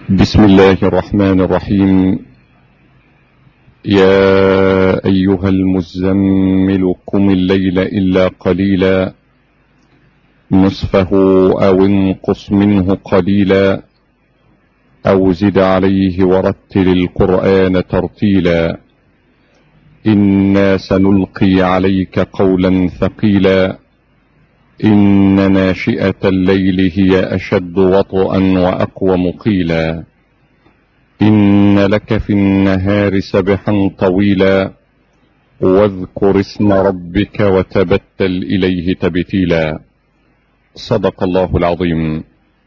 بسم الله الرحمن الرحيم. يا أيها المزمل قم الليل إلا قليلا نصفه أو انقص منه قليلا أو زد عليه ورتل القرآن ترتيلا إنا سنلقي عليك قولا ثقيلا إن ناشئة الليل هي أشد وطئا وأقوم قيلا إن لك في النهار سبحا طويلا واذكر اسم ربك وتبتل إليه تبتيلا. صدق الله العظيم.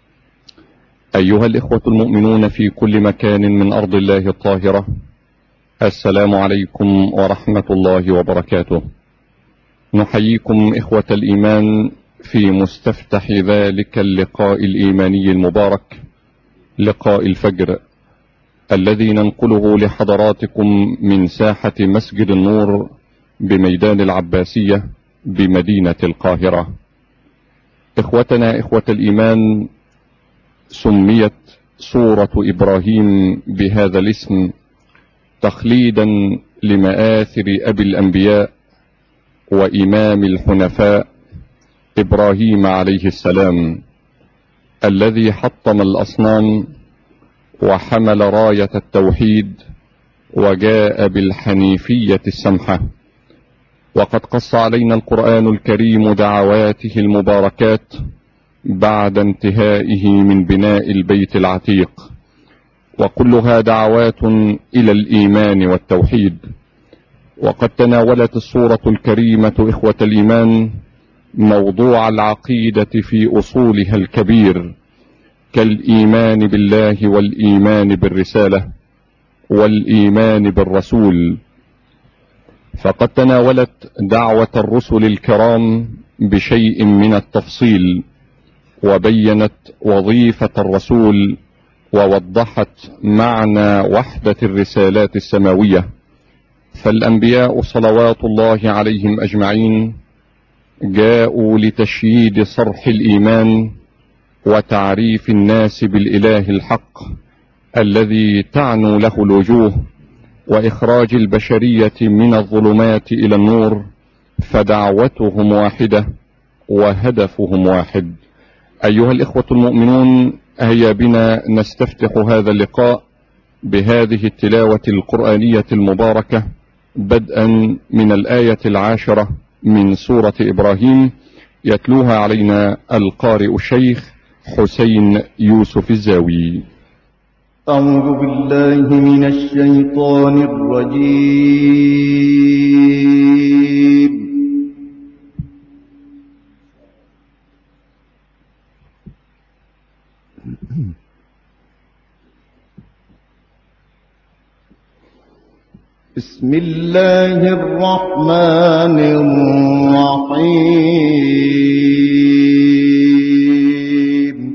أيها الإخوة المؤمنون في كل مكان من أرض الله الطاهرة، السلام عليكم ورحمة الله وبركاته. نحييكم إخوة الإيمان في مستفتح ذلك اللقاء الإيماني المبارك، لقاء الفجر، الذي ننقله لحضراتكم من ساحة مسجد النور بميدان العباسية بمدينة القاهرة. إخوتنا إخوة الإيمان، سميت سورة إبراهيم بهذا الاسم تخليدا لمآثر أبي الأنبياء وإمام الحنفاء إبراهيم عليه السلام، الذي حطم الأصنام وحمل راية التوحيد وجاء بالحنيفية السمحة. وقد قص علينا القرآن الكريم دعواته المباركات بعد انتهائه من بناء البيت العتيق، وكلها دعوات إلى الإيمان والتوحيد. وقد تناولت السورة الكريمة إخوة الإيمان موضوع العقيدة في أصولها الكبير، كالإيمان بالله والإيمان بالرسالة والإيمان بالرسول. فقد تناولت دعوة الرسل الكرام بشيء من التفصيل، وبينت وظيفة الرسول، ووضحت معنى وحدة الرسالات السماوية. فالأنبياء صلوات الله عليهم أجمعين جاءوا لتشييد صرح الإيمان وتعريف الناس بالإله الحق الذي تعنو له الوجوه، وإخراج البشرية من الظلمات إلى النور، فدعوتهم واحدة وهدفهم واحد. أيها الإخوة المؤمنون، هيا بنا نستفتح هذا اللقاء بهذه التلاوة القرآنية المباركة، بدءا من الآية 10 من سورة إبراهيم، يتلوها علينا القارئ الشيخ حسين يوسف الزاوي. أعوذ بالله من الشيطان الرجيم. بسم الله الرحمن الرحيم.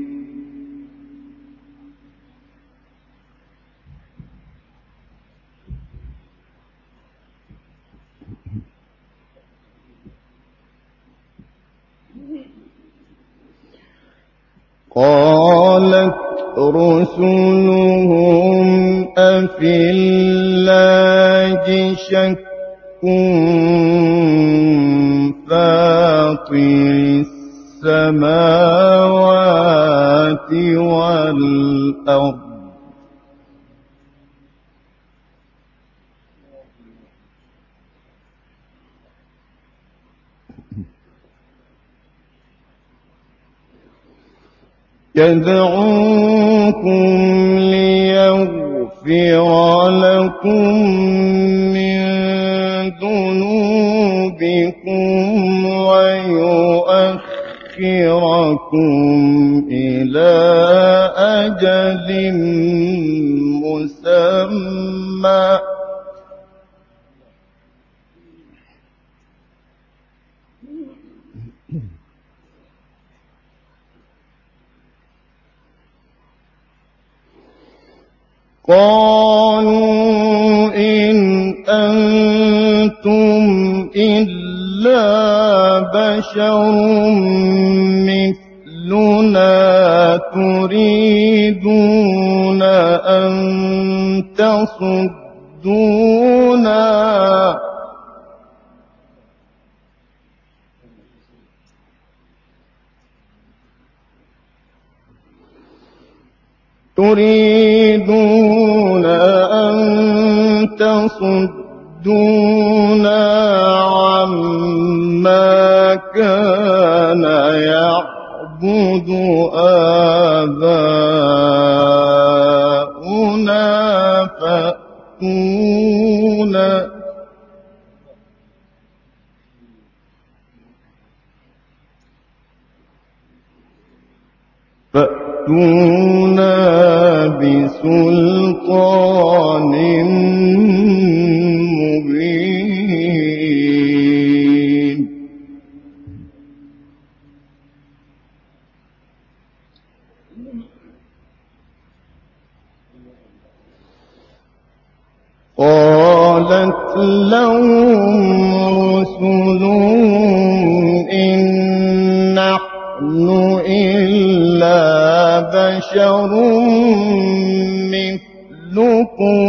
قالت رسلهم أفي الله شك فاطر السماوات والأرض يدعوكم ليغفر لكم من ذنوبكم ويؤخركم إلى أجل مسمى قالوا إن أنتم إلا بشر مثلنا تريدون تصدونا تريدون أن تصدونا عما كان يعبد آباؤنا فأتونا بسلطان مبين قالت لهم رسلهم إن نحن إلا بشر مثلكم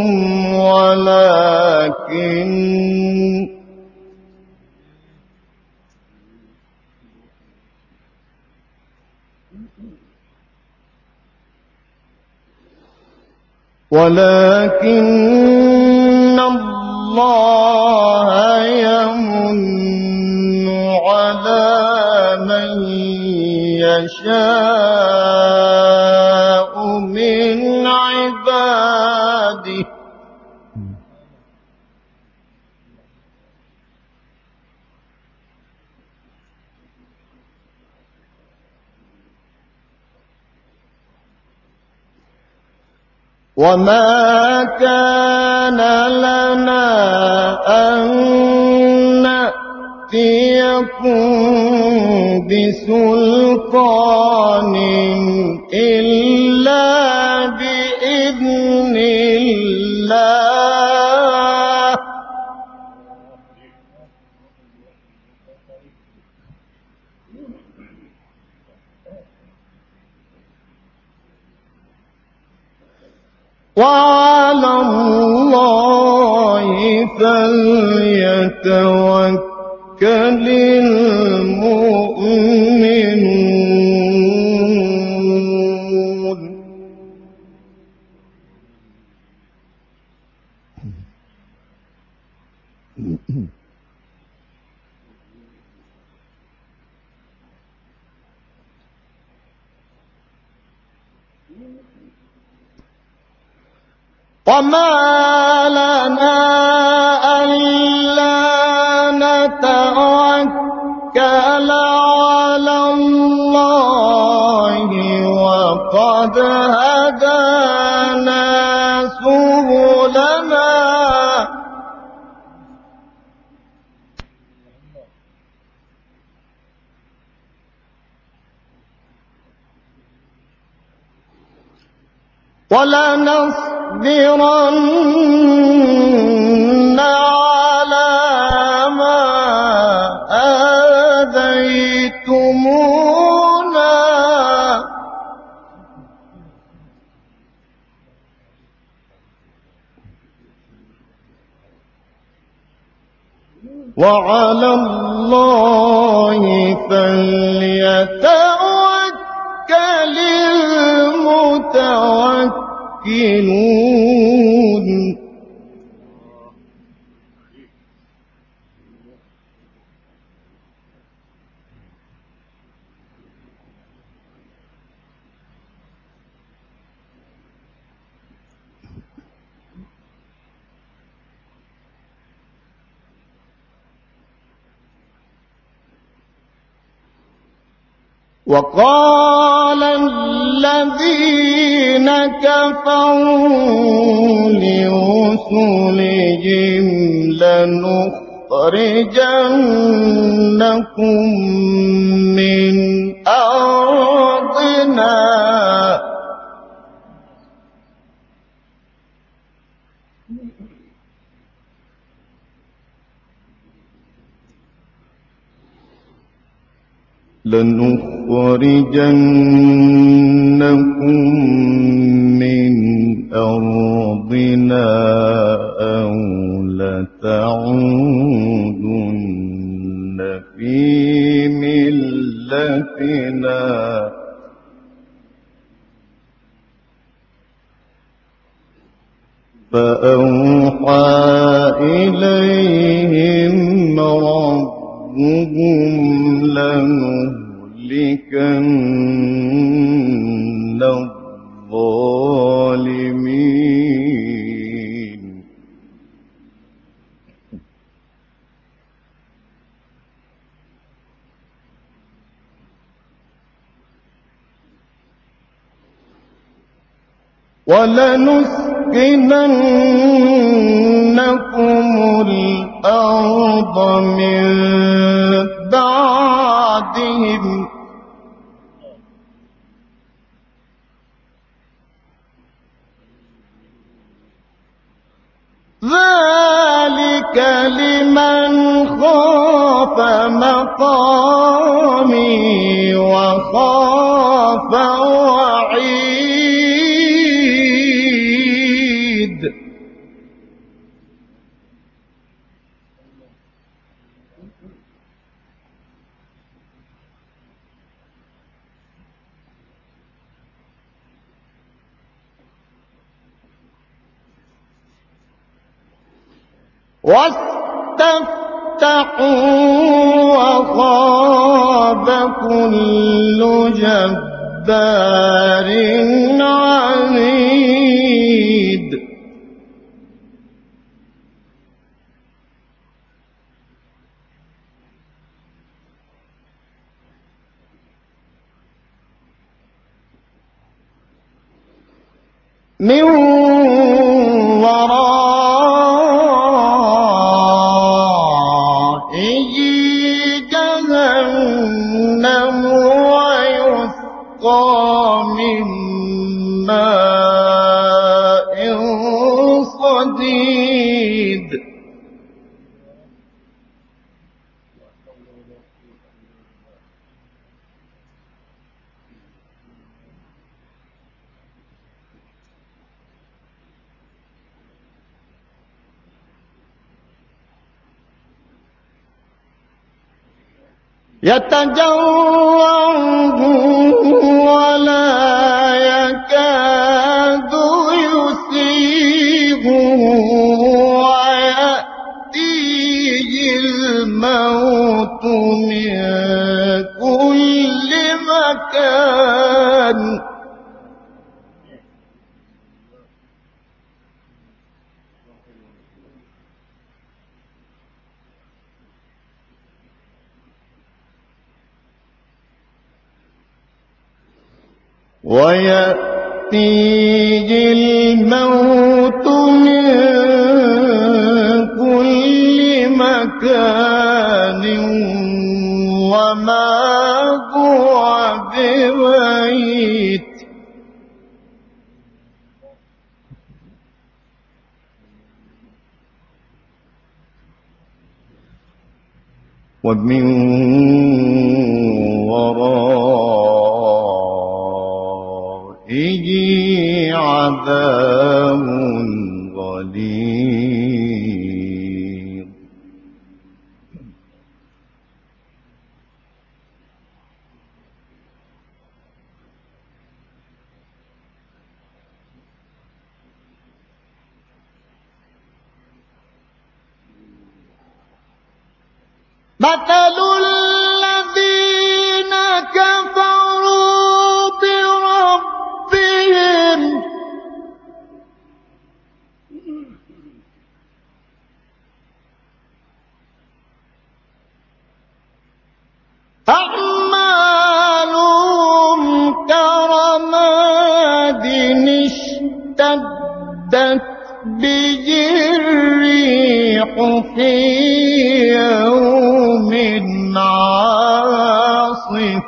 ولكن الله يمن على من يشاء من عباده وما كان لنا أن نأتيكم بسلطان إلا بإذن الله وعلى الله فليتوكل المؤمنون وما لنا ألا نتوكل على الله وقد هدانا سبلنا ولنصبرن على ما آذيتمونا وعلى الله فليتوكل المتوكلون وقال الذين كفروا لرسلهم لنخرجنكم من أرضنا من أرضنا فأوحى إليهم ربهم لنهلكن الظالمين ولنسكننكم الأرض من بعدهم ذلك لمن خاف مقامي وخاف وعيد واستفتحوا وخاب كل جبار عنيد من ورائه جهنم ويسقى من ماء صديد يتجرعه ولا يكاد يسيغه ويأتيه الموت من كل مكان ويأتيه الموت من كل مكان وما هو بميت ومن ورائه عذاب غليظ مثل الذين كفروا بربهم أعمالهم كرماد اشتدت به الريح في يوم عاصف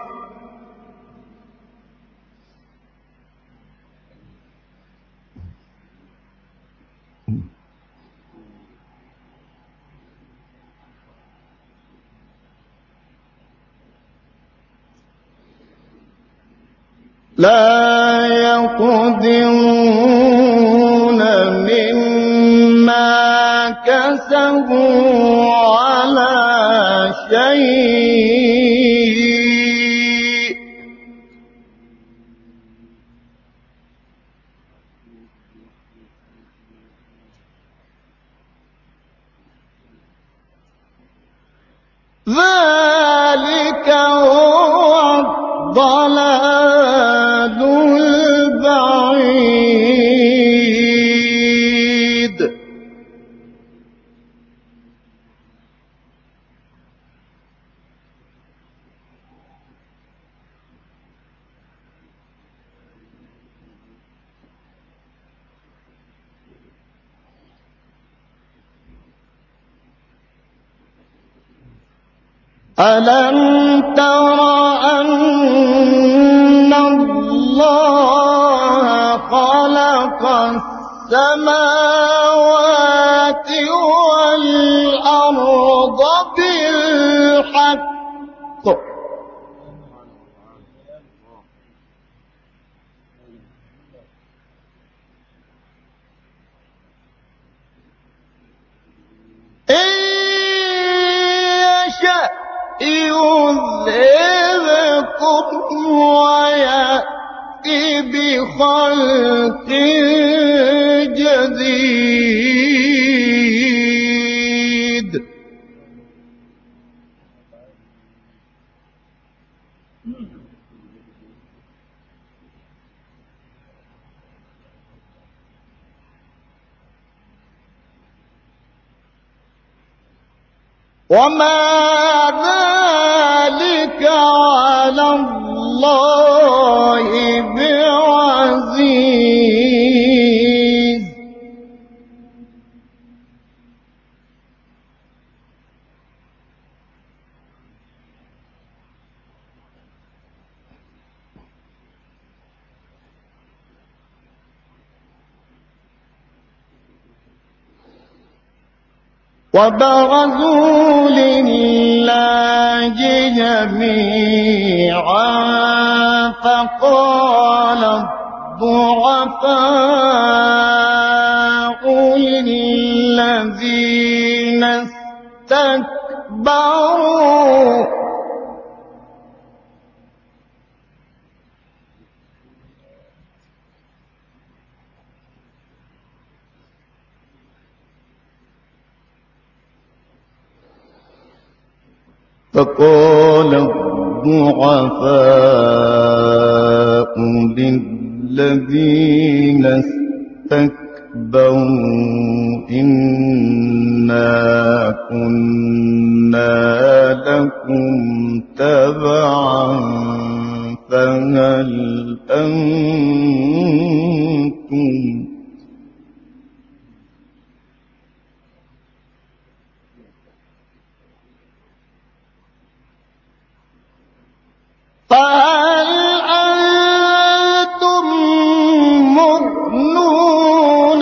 لا يقدرون مما كسبوا على شيء ألم تر أن الله خلق السماوات والأرض بالحق إن يشأ يذهبكم ويأتي بخلق جديد وما ذلك على الله بعزيز وبرزوا لله جميعا فقال الضعفاء للذين استكبروا للذين استكبروا إنا كنا لكم تبعا فهل أنتم مغنون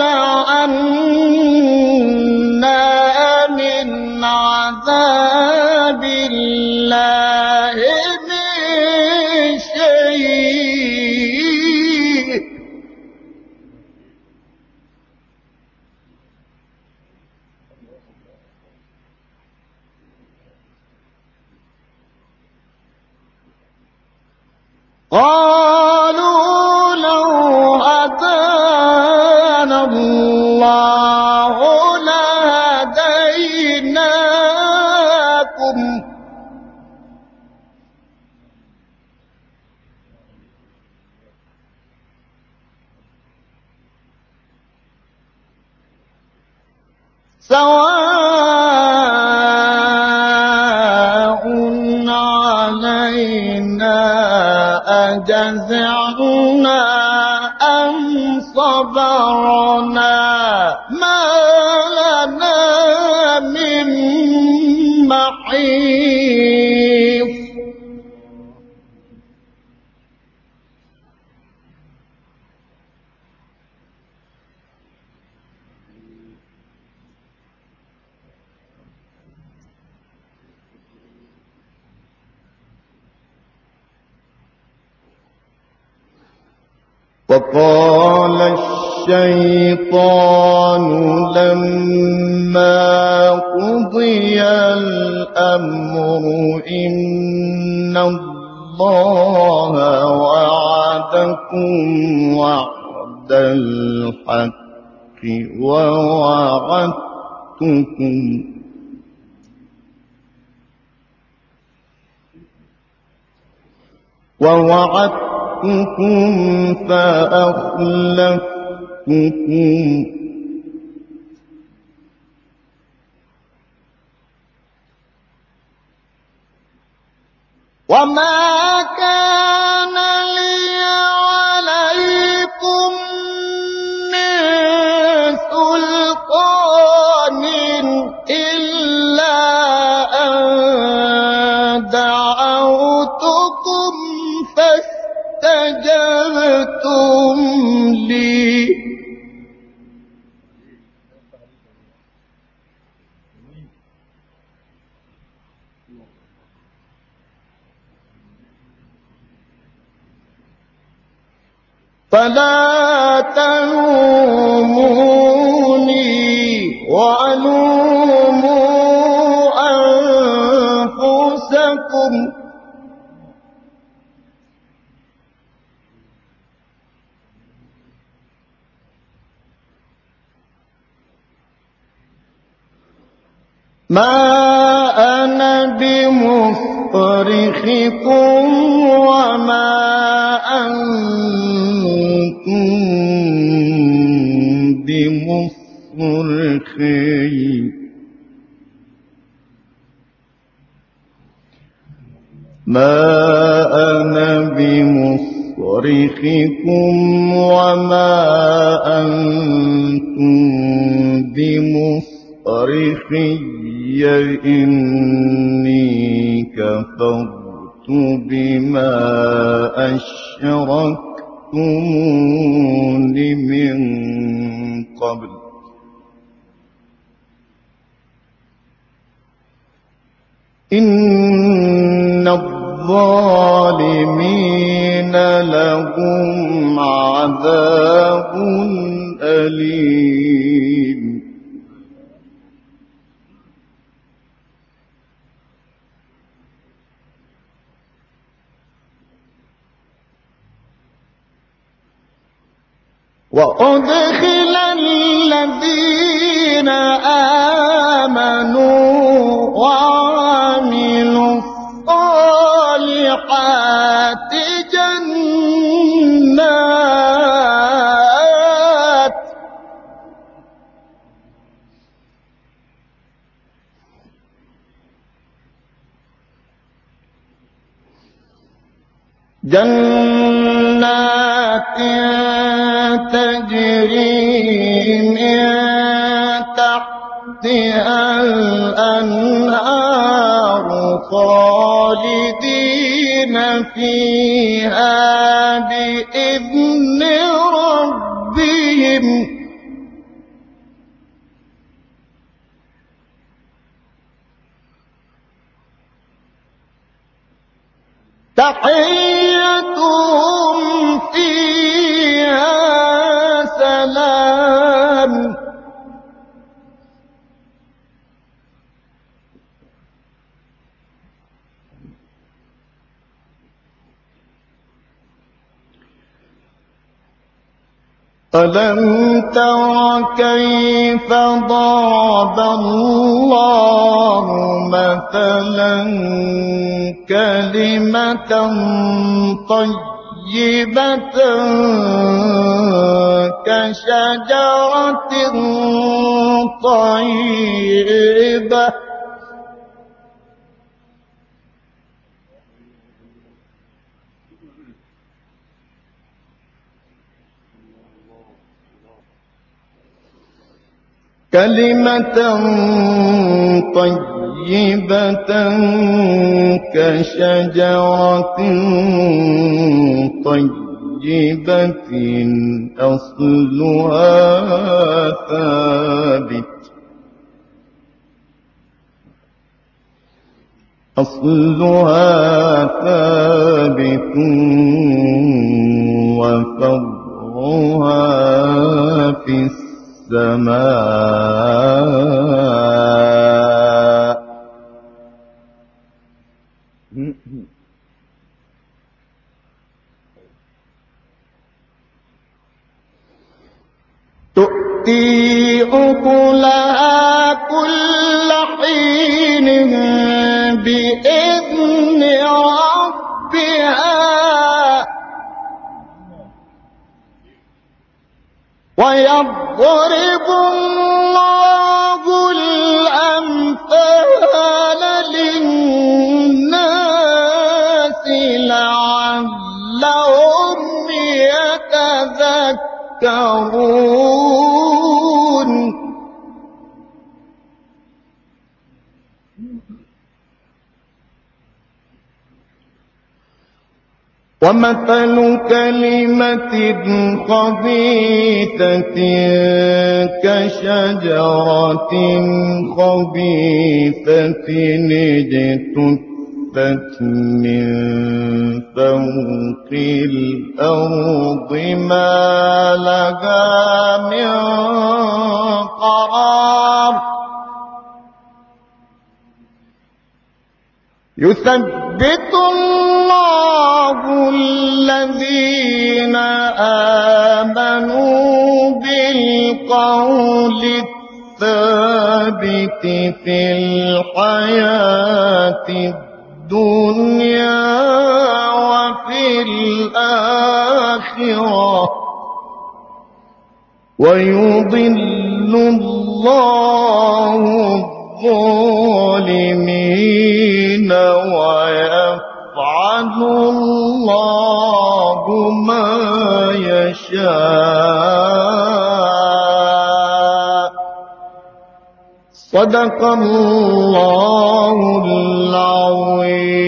عنا من عذاب الله من شيء قالوا لو هدانا الله لهديناكم سواء علينا أجزعنا أم صبرنا ما لنا من محيص وقال الشيطان لما قضي الأمر إن الله وعدكم وعد الحق ووعدتكم فأخلفتكم وما كان لي عليكم من سلطان إلا أن فلا تلوموني ولوموا أنفسكم ما أنا بمصرخكم وما أنتم بمصرخي ما أنا بمصرخكم وما أنتم بمصرخي إني كفرت بما أشركتمون من قبل إن الظالمين لهم عذاب أليم وأدخل الذين آمنوا وعملوا الصالحات جنات تجري من تحتها الأنهار خالدين فيها بإذن ربهم تحيتهم فيها سلام ألم تر كيف ضرب الله مثلا كلمة طيبة كشجرة طيبة كلمة طيبة كشجرة طيبة أصلها ثابت وفرعها في السماء تؤتي أكلها كل حين بإذن ربها ويضرب الله الأمثال للناس لعلهم يتذكرون ومثل كلمة خبيثة كشجرة خبيثة اجتثت من فوق الأرض ما لها من قرار يثبت الله الذين آمنوا بالقول الثابت في الحياة الدنيا وفي الآخرة ويضل الله الظالمين ويفعل الله ما يشاء. صدق الله العظيم.